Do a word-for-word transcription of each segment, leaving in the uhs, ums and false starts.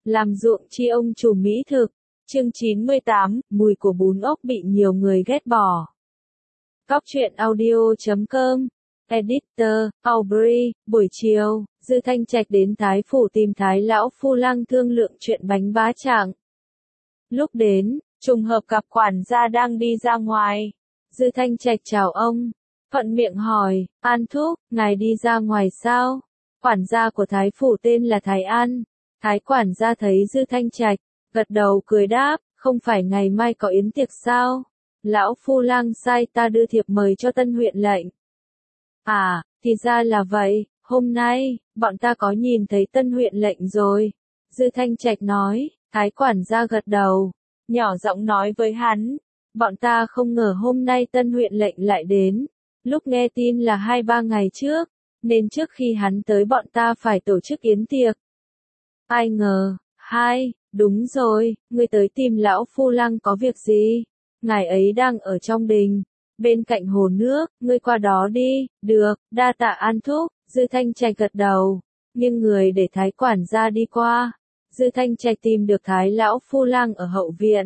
làm ruộng chi ông chủ mỹ thực. Chương chín mươi tám, mùi của bún ốc bị nhiều người ghét bỏ. Cóc truyện audio chấm com. Editor, Aubrey, buổi chiều, Dư Thanh Trạch đến Thái Phủ tìm Thái Lão Phu Lang thương lượng chuyện bánh bá chảng. Lúc đến, trùng hợp gặp quản gia đang đi ra ngoài. Dư Thanh Trạch chào ông, thuận miệng hỏi, An thúc, ngài đi ra ngoài sao? Quản gia của Thái Phủ tên là Thái An. Thái quản gia thấy Dư Thanh Trạch, gật đầu cười đáp, không phải ngày mai có yến tiệc sao? Lão Phu Lang sai ta đưa thiệp mời cho Tân huyện lệnh. À, thì ra là vậy, hôm nay, bọn ta có nhìn thấy Tân huyện lệnh rồi. Dư Thanh Trạch nói, Thái quản gia gật đầu, nhỏ giọng nói với hắn, bọn ta không ngờ hôm nay Tân huyện lệnh lại đến. Lúc nghe tin là hai ba ngày trước, nên trước khi hắn tới bọn ta phải tổ chức yến tiệc. Ai ngờ, hai, đúng rồi, ngươi tới tìm Lão Phu Lang có việc gì? Ngài ấy đang ở trong đình, bên cạnh hồ nước, ngươi qua đó đi. Được, đa tạ An thúc. Dư Thanh Trạch gật đầu, nhưng người để Thái quản gia đi qua. Dư Thanh Trạch tìm được Thái Lão Phu Lang ở hậu viện.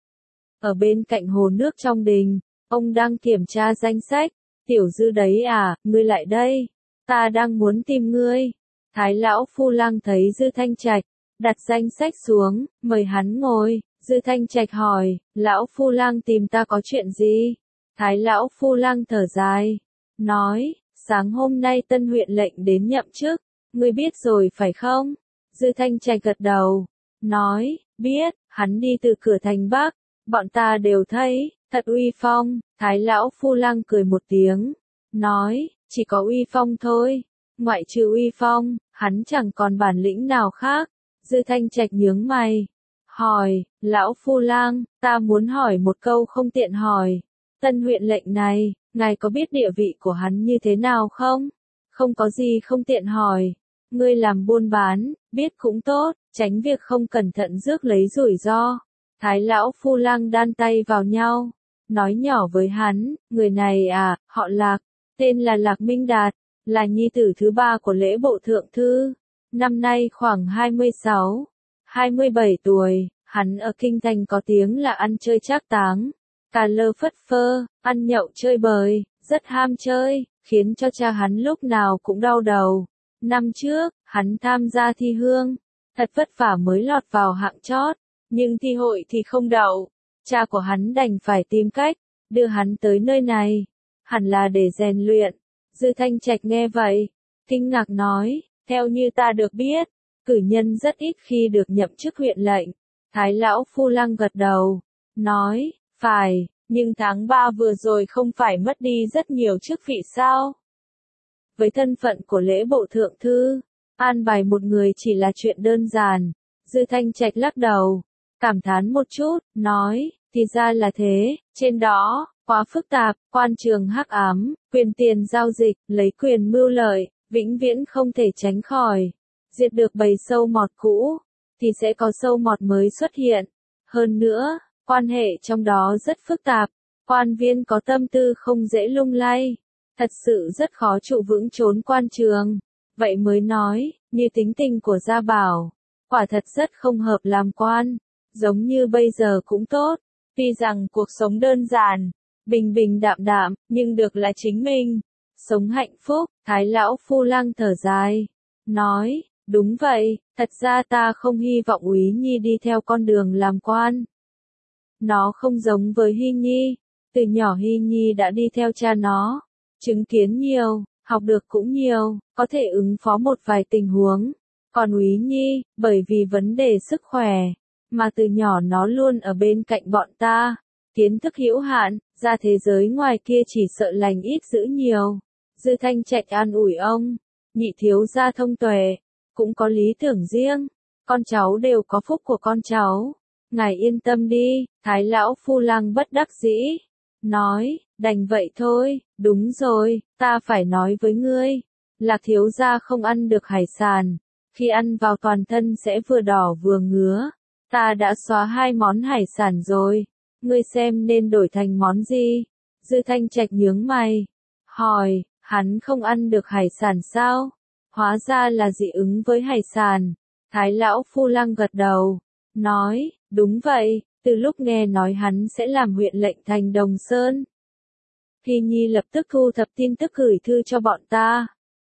Ở bên cạnh hồ nước trong đình, ông đang kiểm tra danh sách. Tiểu Dư đấy à, ngươi lại đây. Ta đang muốn tìm ngươi. Thái Lão Phu Lang thấy Dư Thanh Trạch, đặt danh sách xuống, mời hắn ngồi. Dư Thanh Trạch hỏi, Lão Phu Lang tìm ta có chuyện gì? Thái Lão Phu Lang thở dài, nói, sáng hôm nay Tân huyện lệnh đến nhậm chức, ngươi biết rồi phải không? Dư Thanh Trạch gật đầu, nói, biết, hắn đi từ cửa thành Bắc, bọn ta đều thấy, thật uy phong. Thái Lão Phu Lang cười một tiếng, nói, chỉ có uy phong thôi, ngoại trừ uy phong, hắn chẳng còn bản lĩnh nào khác. Dư Thanh Trạch nhướng mày, hỏi, Lão Phu Lang, ta muốn hỏi một câu không tiện hỏi. Tân huyện lệnh này, ngài có biết địa vị của hắn như thế nào không? Không có gì không tiện hỏi. Ngươi làm buôn bán, biết cũng tốt, tránh việc không cẩn thận rước lấy rủi ro. Thái Lão Phu Lang đan tay vào nhau, nói nhỏ với hắn, người này à, họ Lạc, tên là Lạc Minh Đạt, là nhi tử thứ ba của lễ bộ thượng thư. Năm nay khoảng hai mươi sáu, hai mươi bảy tuổi, hắn ở kinh thành có tiếng là ăn chơi trác táng, cà lơ phất phơ, ăn nhậu chơi bời, rất ham chơi, khiến cho cha hắn lúc nào cũng đau đầu. Năm trước, hắn tham gia thi hương, thật vất vả mới lọt vào hạng chót, nhưng thi hội thì không đậu. Cha của hắn đành phải tìm cách đưa hắn tới nơi này, hẳn là để rèn luyện. Dư Thanh Trạch nghe vậy, kinh ngạc nói, theo như ta được biết, cử nhân rất ít khi được nhậm chức huyện lệnh. Thái Lão Phu Lang gật đầu, nói, phải, nhưng tháng ba vừa rồi không phải mất đi rất nhiều chức vị sao? Với thân phận của lễ bộ thượng thư, an bài một người chỉ là chuyện đơn giản. Dư Thanh Trạch lắc đầu, cảm thán một chút, nói, thì ra là thế, trên đó, quá phức tạp, quan trường hắc ám, quyền tiền giao dịch, lấy quyền mưu lợi, vĩnh viễn không thể tránh khỏi. Diệt được bầy sâu mọt cũ, thì sẽ có sâu mọt mới xuất hiện. Hơn nữa, quan hệ trong đó rất phức tạp, quan viên có tâm tư không dễ lung lay, thật sự rất khó trụ vững trốn quan trường. Vậy mới nói, như tính tình của Gia Bảo, quả thật rất không hợp làm quan, giống như bây giờ cũng tốt, tuy rằng cuộc sống đơn giản, bình bình đạm đạm, nhưng được là chính mình, sống hạnh phúc. Thái Lão Phu Lang thở dài, nói, đúng vậy, thật ra ta không hy vọng Úy Nhi đi theo con đường làm quan. Nó không giống với Hy Nhi, từ nhỏ Hy Nhi đã đi theo cha nó, chứng kiến nhiều, học được cũng nhiều, có thể ứng phó một vài tình huống. Còn Úy Nhi, bởi vì vấn đề sức khỏe, mà từ nhỏ nó luôn ở bên cạnh bọn ta, kiến thức hữu hạn, ra thế giới ngoài kia chỉ sợ lành ít dữ nhiều. Dư Thanh Trạch an ủi ông, nhị thiếu gia thông tuệ, cũng có lý tưởng riêng, con cháu đều có phúc của con cháu. Ngài yên tâm đi. Thái Lão Phu Lang bất đắc dĩ, nói, đành vậy thôi. Đúng rồi, ta phải nói với ngươi, Lạc thiếu gia không ăn được hải sản, khi ăn vào toàn thân sẽ vừa đỏ vừa ngứa. Ta đã xóa hai món hải sản rồi, ngươi xem nên đổi thành món gì? Dư Thanh Trạch nhướng mày, hỏi, hắn không ăn được hải sản sao? Hóa ra là dị ứng với hải sản. Thái lão phu lang gật đầu, nói, đúng vậy, từ lúc nghe nói hắn sẽ làm huyện lệnh thành Đồng Sơn. Hy Nhi lập tức thu thập tin tức gửi thư cho bọn ta.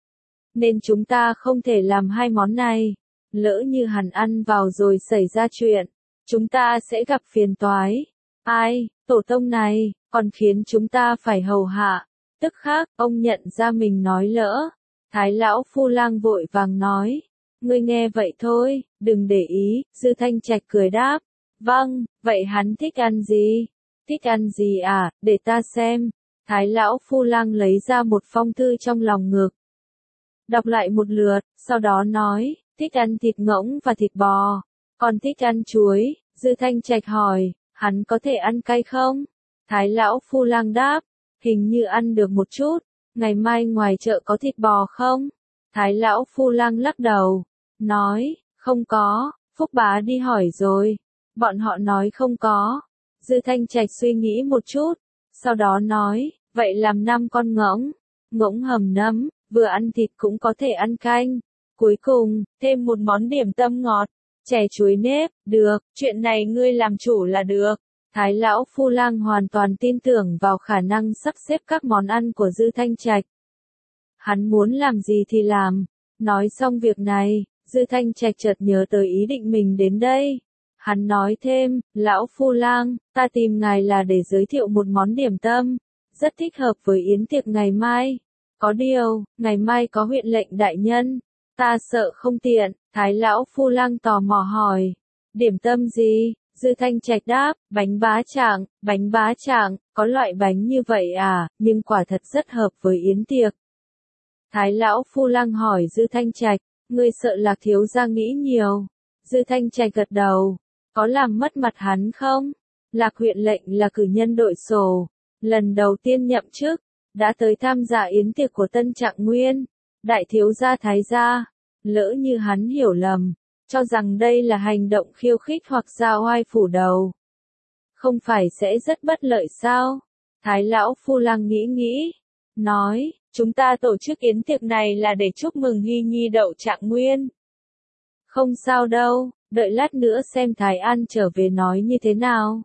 Nên chúng ta không thể làm hai món này. Lỡ như hắn ăn vào rồi xảy ra chuyện, chúng ta sẽ gặp phiền toái. Ai, tổ tông này, còn khiến chúng ta phải hầu hạ. Tức khắc, ông nhận ra mình nói lỡ. Thái lão phu lang vội vàng nói. Ngươi nghe vậy thôi, đừng để ý, Dư Thanh Trạch cười đáp. Vâng, vậy hắn thích ăn gì? Thích ăn gì à, để ta xem. Thái lão phu lang lấy ra một phong thư trong lòng ngực. Đọc lại một lượt, sau đó nói, thích ăn thịt ngỗng và thịt bò. Còn thích ăn chuối, Dư Thanh Trạch hỏi, hắn có thể ăn cay không? Thái lão phu lang đáp, hình như ăn được một chút. Ngày mai ngoài chợ có thịt bò không? Thái lão phu lang lắc đầu, nói, không có, Phúc bá đi hỏi rồi. Bọn họ nói không có. Dư Thanh Trạch suy nghĩ một chút, sau đó nói, vậy làm năm con ngỗng, ngỗng hầm nấm, vừa ăn thịt cũng có thể ăn canh. Cuối cùng, thêm một món điểm tâm ngọt, chè chuối nếp, được, chuyện này ngươi làm chủ là được. Thái lão phu lang hoàn toàn tin tưởng vào khả năng sắp xếp các món ăn của Dư Thanh Trạch. Hắn muốn làm gì thì làm. Nói xong việc này, Dư Thanh Trạch chợt nhớ tới ý định mình đến đây. Hắn nói thêm, lão phu lang, ta tìm ngài là để giới thiệu một món điểm tâm, rất thích hợp với yến tiệc ngày mai. Có điều, ngày mai có huyện lệnh đại nhân, ta sợ không tiện. Thái lão phu lang tò mò hỏi, điểm tâm gì? Dư Thanh Trạch đáp, bánh bá chảng, bánh bá chảng, có loại bánh như vậy à, nhưng quả thật rất hợp với yến tiệc. Thái lão phu lang hỏi Dư Thanh Trạch, ngươi sợ Lạc thiếu gia nghĩ nhiều. Dư Thanh Trạch gật đầu, có làm mất mặt hắn không? Lạc huyện lệnh là cử nhân đội sổ, lần đầu tiên nhậm chức, đã tới tham gia yến tiệc của Tân Trạng Nguyên, đại thiếu gia Thái gia. Lỡ như hắn hiểu lầm, cho rằng đây là hành động khiêu khích hoặc ra oai phủ đầu, không phải sẽ rất bất lợi sao? Thái lão phu lang nghĩ nghĩ, nói, chúng ta tổ chức yến tiệc này là để chúc mừng Hy Nhi đậu Trạng Nguyên. Không sao đâu, đợi lát nữa xem Thái An trở về nói như thế nào.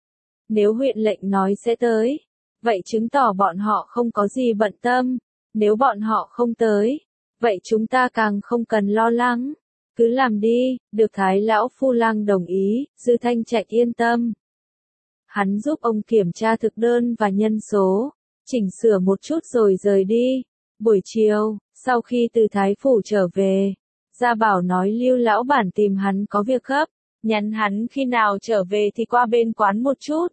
Nếu huyện lệnh nói sẽ tới, vậy chứng tỏ bọn họ không có gì bận tâm. Nếu bọn họ không tới, vậy chúng ta càng không cần lo lắng. Cứ làm đi, được. Thái lão phu lang đồng ý, Dư Thanh Trạch yên tâm. Hắn giúp ông kiểm tra thực đơn và nhân số, chỉnh sửa một chút rồi rời đi. Buổi chiều, sau khi từ Thái phủ trở về, Gia Bảo nói Lưu lão bản tìm hắn có việc gấp, nhắn hắn khi nào trở về thì qua bên quán một chút.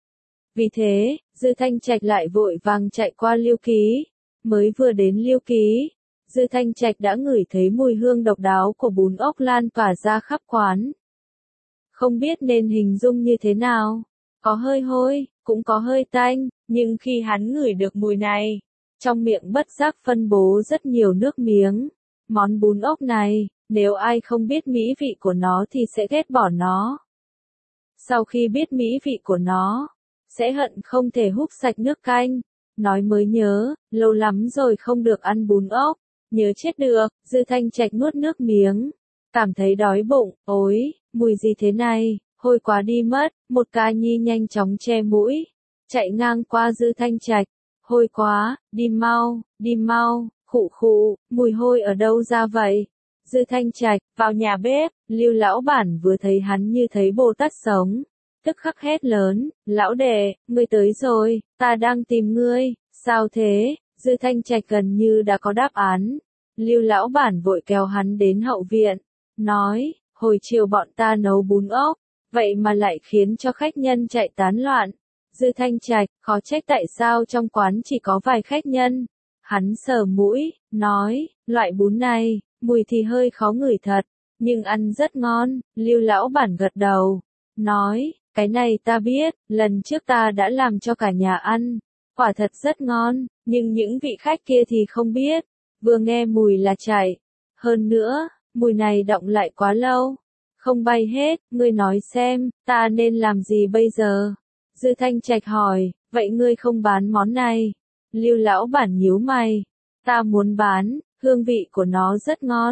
Vì thế, Dư Thanh Trạch lại vội vàng chạy qua Lưu Ký. Mới vừa đến Lưu Ký, Dư Thanh Trạch đã ngửi thấy mùi hương độc đáo của bún ốc lan tỏa ra khắp quán. Không biết nên hình dung như thế nào, có hơi hôi, cũng có hơi tanh, nhưng khi hắn ngửi được mùi này, trong miệng bất giác phân bố rất nhiều nước miếng. Món bún ốc này, nếu ai không biết mỹ vị của nó thì sẽ ghét bỏ nó. Sau khi biết mỹ vị của nó, sẽ hận không thể húp sạch nước canh. Nói mới nhớ, lâu lắm rồi không được ăn bún ốc, nhớ chết được. Dư Thanh Trạch nuốt nước miếng, cảm thấy đói bụng. Ôi, mùi gì thế này, hôi quá đi mất. Một ca nhi nhanh chóng che mũi, chạy ngang qua Dư Thanh Trạch. Hôi quá, đi mau, đi mau, khụ khụ, mùi hôi ở đâu ra vậy? Dư Thanh Trạch, vào nhà bếp. Lưu lão bản vừa thấy hắn như thấy Bồ Tát sống, tức khắc hét lớn, lão đệ, ngươi tới rồi, ta đang tìm ngươi. Sao thế? Dư Thanh Trạch gần như đã có đáp án. Lưu lão bản vội kéo hắn đến hậu viện, nói, hồi chiều bọn ta nấu bún ốc, vậy mà lại khiến cho khách nhân chạy tán loạn. Dư Thanh Trạch, khó trách tại sao trong quán chỉ có vài khách nhân. Hắn sờ mũi, nói, loại bún này, mùi thì hơi khó ngửi thật, nhưng ăn rất ngon. Lưu lão bản gật đầu, nói, cái này ta biết, lần trước ta đã làm cho cả nhà ăn, quả thật rất ngon, nhưng những vị khách kia thì không biết, vừa nghe mùi là chạy. Hơn nữa, mùi này đọng lại quá lâu, không bay hết. Ngươi nói xem, ta nên làm gì bây giờ? Dư Thanh Trạch hỏi, vậy ngươi không bán món này? Lưu lão bản nhíu mày, ta muốn bán, hương vị của nó rất ngon,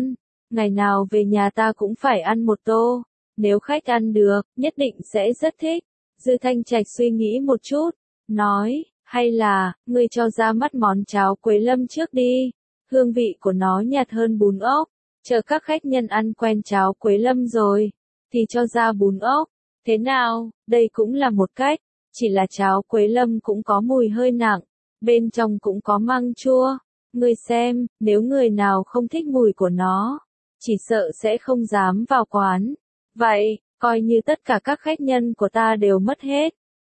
ngày nào về nhà ta cũng phải ăn một tô, nếu khách ăn được, nhất định sẽ rất thích. Dư Thanh Trạch suy nghĩ một chút, nói, hay là, ngươi cho ra mắt món cháo Quế Lâm trước đi, hương vị của nó nhạt hơn bún ốc, chờ các khách nhân ăn quen cháo Quế Lâm rồi, thì cho ra bún ốc, thế nào, đây cũng là một cách, chỉ là cháo Quế Lâm cũng có mùi hơi nặng, bên trong cũng có măng chua, ngươi xem, nếu người nào không thích mùi của nó, chỉ sợ sẽ không dám vào quán, vậy, coi như tất cả các khách nhân của ta đều mất hết.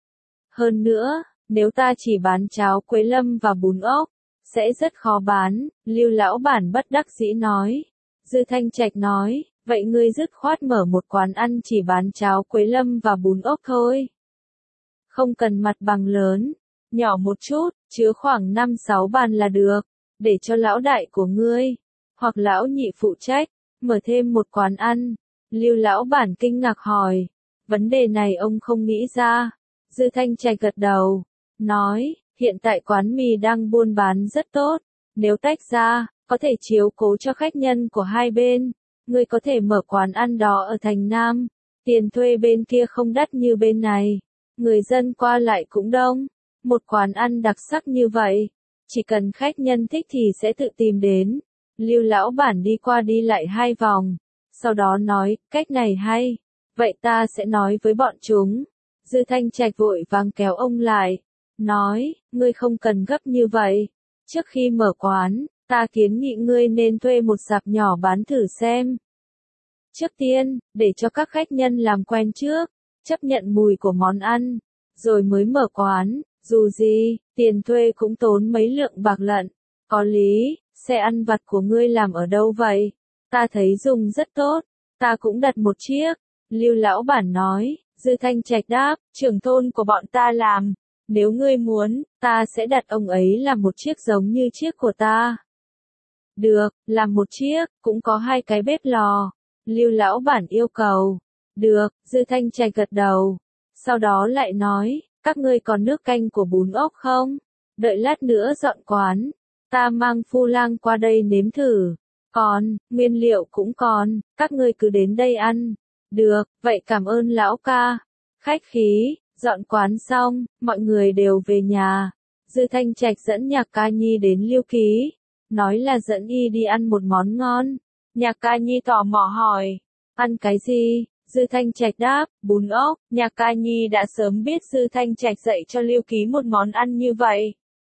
Hơn nữa, nếu ta chỉ bán cháo Quế Lâm và bún ốc, sẽ rất khó bán, Lưu lão bản bất đắc dĩ nói. Dư Thanh Trạch nói, vậy ngươi dứt khoát mở một quán ăn chỉ bán cháo Quế Lâm và bún ốc thôi. Không cần mặt bằng lớn, nhỏ một chút, chứa khoảng năm sáu bàn là được, để cho lão đại của ngươi, hoặc lão nhị phụ trách, mở thêm một quán ăn. Lưu lão bản kinh ngạc hỏi, vấn đề này ông không nghĩ ra. Dư Thanh Trạch gật đầu, nói, hiện tại quán mì đang buôn bán rất tốt, nếu tách ra, có thể chiếu cố cho khách nhân của hai bên. Ngươi có thể mở quán ăn đó ở thành Nam, tiền thuê bên kia không đắt như bên này, người dân qua lại cũng đông. Một quán ăn đặc sắc như vậy, chỉ cần khách nhân thích thì sẽ tự tìm đến. Lưu lão bản đi qua đi lại hai vòng, sau đó nói, cách này hay, vậy ta sẽ nói với bọn chúng. Dư Thanh Trạch vội vàng kéo ông lại, nói, ngươi không cần gấp như vậy, trước khi mở quán, ta kiến nghị ngươi nên thuê một sạp nhỏ bán thử xem. Trước tiên, để cho các khách nhân làm quen trước, chấp nhận mùi của món ăn, rồi mới mở quán, dù gì, tiền thuê cũng tốn mấy lượng bạc lận. Có lý, xe ăn vặt của ngươi làm ở đâu vậy? Ta thấy dùng rất tốt, ta cũng đặt một chiếc. Lưu lão bản nói, Dư Thanh Trạch đáp, trưởng thôn của bọn ta làm, nếu ngươi muốn, ta sẽ đặt ông ấy làm một chiếc giống như chiếc của ta. Được, làm một chiếc, cũng có hai cái bếp lò. Lưu lão bản yêu cầu. Được, Dư Thanh Trạch gật đầu. Sau đó lại nói, các ngươi còn nước canh của bún ốc không? Đợi lát nữa dọn quán, ta mang Phu Lang qua đây nếm thử. Còn, nguyên liệu cũng còn, các ngươi cứ đến đây ăn. Được, vậy cảm ơn lão ca. Khách khí, dọn quán xong, mọi người đều về nhà. Dư Thanh Trạch dẫn Nhạc Ca Nhi đến Liêu Ký, nói là dẫn y đi ăn một món ngon. Nhạc Ca Nhi tò mò hỏi, ăn cái gì? Dư Thanh Trạch đáp, bún ốc. Nhạc Ca Nhi đã sớm biết Dư Thanh Trạch dạy cho Liêu Ký một món ăn như vậy,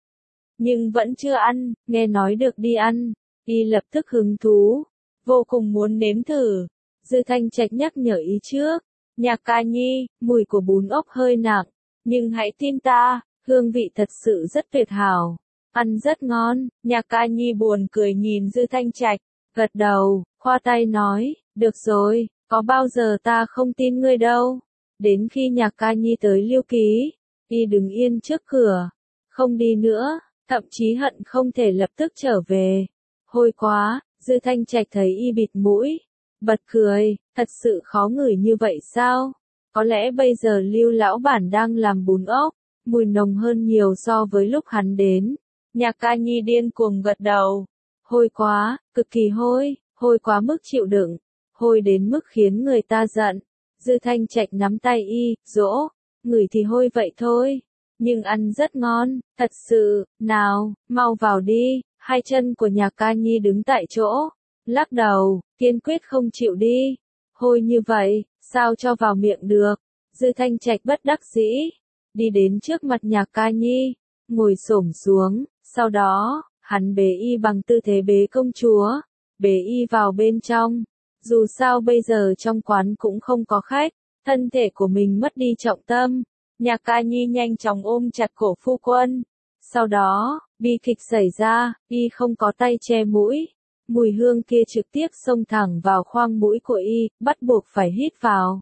nhưng vẫn chưa ăn, nghe nói được đi ăn, y lập tức hứng thú, vô cùng muốn nếm thử. Dư Thanh Trạch nhắc nhở ý trước, Nhạc Ca Nhi, mùi của bún ốc hơi nặng, nhưng hãy tin ta, hương vị thật sự rất tuyệt hảo, ăn rất ngon. Nhạc Ca Nhi buồn cười nhìn Dư Thanh Trạch, gật đầu, khoa tay nói, được rồi, có bao giờ ta không tin ngươi đâu. Đến khi Nhạc Ca Nhi tới Liêu Ký, y đứng yên trước cửa, không đi nữa, thậm chí hận không thể lập tức trở về. Hôi quá, Dư Thanh Trạch thấy y bịt mũi, bật cười, thật sự khó ngửi như vậy sao? Có lẽ bây giờ Lưu lão bản đang làm bún ốc, mùi nồng hơn nhiều so với lúc hắn đến. Nhạc Ca Nhi điên cuồng gật đầu. Hôi quá, cực kỳ hôi, hôi quá mức chịu đựng, hôi đến mức khiến người ta giận. Dư Thanh Trạch nắm tay y, dỗ, ngửi thì hôi vậy thôi, nhưng ăn rất ngon, thật sự, nào, mau vào đi. Hai chân của Nhạc Ca Nhi đứng tại chỗ, lắc đầu, kiên quyết không chịu đi. Hôi như vậy, sao cho vào miệng được? Dư Thanh Trạch bất đắc dĩ, đi đến trước mặt Nhạc Ca Nhi, ngồi xổm xuống, sau đó, hắn bế y bằng tư thế bế công chúa, bế y vào bên trong. Dù sao bây giờ trong quán cũng không có khách, thân thể của mình mất đi trọng tâm. Nhạc Ca Nhi nhanh chóng ôm chặt cổ phu quân. Sau đó, bi kịch xảy ra, y không có tay che mũi. Mùi hương kia trực tiếp xông thẳng vào khoang mũi của y, bắt buộc phải hít vào.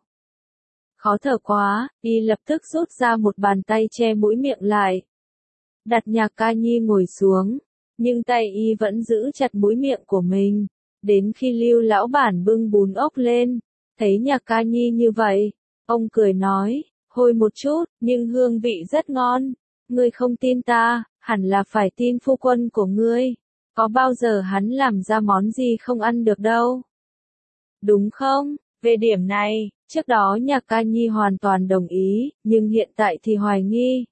Khó thở quá, y lập tức rút ra một bàn tay che mũi miệng lại. Đặt Nhạc Ca Nhi ngồi xuống, nhưng tay y vẫn giữ chặt mũi miệng của mình. Đến khi Lưu lão bản bưng bún ốc lên, thấy Nhạc Ca Nhi như vậy, ông cười nói, hôi một chút, nhưng hương vị rất ngon. Ngươi không tin ta, hẳn là phải tin phu quân của ngươi. Có bao giờ hắn làm ra món gì không ăn được đâu. Đúng không? Về điểm này, trước đó Nhạc Ca Nhi hoàn toàn đồng ý, nhưng hiện tại thì hoài nghi.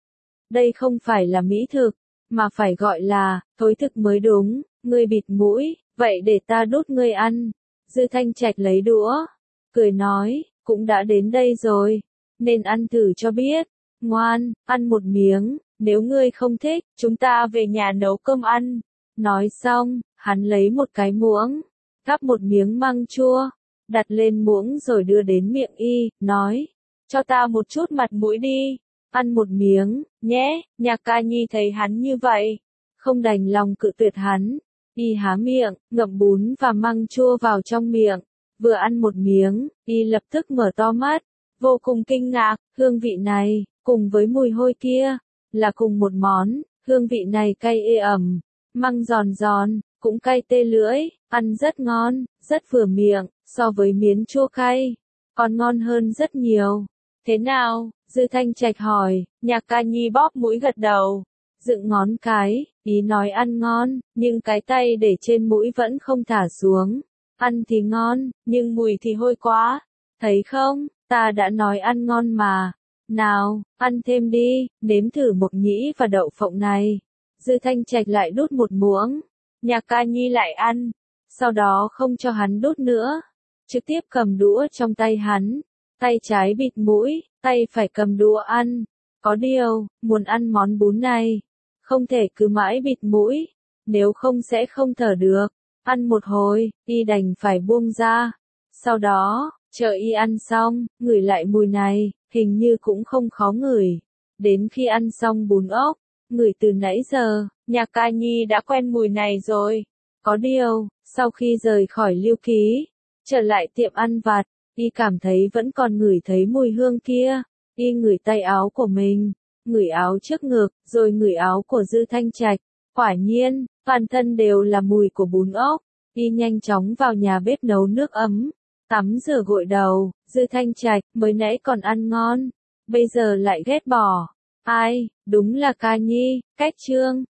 Đây không phải là mỹ thực, mà phải gọi là thối thực mới đúng. Ngươi bịt mũi, vậy để ta đút ngươi ăn. Dư Thanh Trạch lấy đũa, cười nói, cũng đã đến đây rồi, nên ăn thử cho biết. Ngoan, ăn một miếng, nếu ngươi không thích, chúng ta về nhà nấu cơm ăn. Nói xong, hắn lấy một cái muỗng, gắp một miếng măng chua, đặt lên muỗng rồi đưa đến miệng y, nói, cho ta một chút mặt mũi đi, ăn một miếng, nhé. Nhạc Ca Nhi thấy hắn như vậy, không đành lòng cự tuyệt hắn, y há miệng, ngậm bún và măng chua vào trong miệng, vừa ăn một miếng, y lập tức mở to mắt, vô cùng kinh ngạc, hương vị này, cùng với mùi hôi kia, là cùng một món, hương vị này cay ê ẩm, măng giòn giòn, cũng cay tê lưỡi, ăn rất ngon, rất vừa miệng, so với miến chua cay, còn ngon hơn rất nhiều. Thế nào? Dư Thanh Trạch hỏi. Nhạc Ca Nhi bóp mũi gật đầu, dựng ngón cái, ý nói ăn ngon, nhưng cái tay để trên mũi vẫn không thả xuống. Ăn thì ngon, nhưng mùi thì hôi quá. Thấy không, ta đã nói ăn ngon mà. Nào, ăn thêm đi, nếm thử mộc nhĩ và đậu phộng này. Dư Thanh Trạch lại đút một muỗng. Nhạc Ca Nhi lại ăn, sau đó không cho hắn đút nữa, trực tiếp cầm đũa trong tay hắn, tay trái bịt mũi, tay phải cầm đũa ăn. Có điều, muốn ăn món bún này, không thể cứ mãi bịt mũi, nếu không sẽ không thở được. Ăn một hồi, y đành phải buông ra. Sau đó, chờ y ăn xong, ngửi lại mùi này, hình như cũng không khó ngửi. Đến khi ăn xong bún ốc, ngửi từ nãy giờ, Nhạc Ca Nhi đã quen mùi này rồi. Có điều, sau khi rời khỏi Lưu Ký, trở lại tiệm ăn vặt, y cảm thấy vẫn còn ngửi thấy mùi hương kia. Y ngửi tay áo của mình, ngửi áo trước ngực, rồi ngửi áo của Dư Thanh Trạch. Quả nhiên, toàn thân đều là mùi của bún ốc. Y nhanh chóng vào nhà bếp nấu nước ấm, tắm rửa gội đầu. Dư Thanh Trạch, mới nãy còn ăn ngon, bây giờ lại ghét bỏ. Ai, đúng là Ca Nhi, cách trương.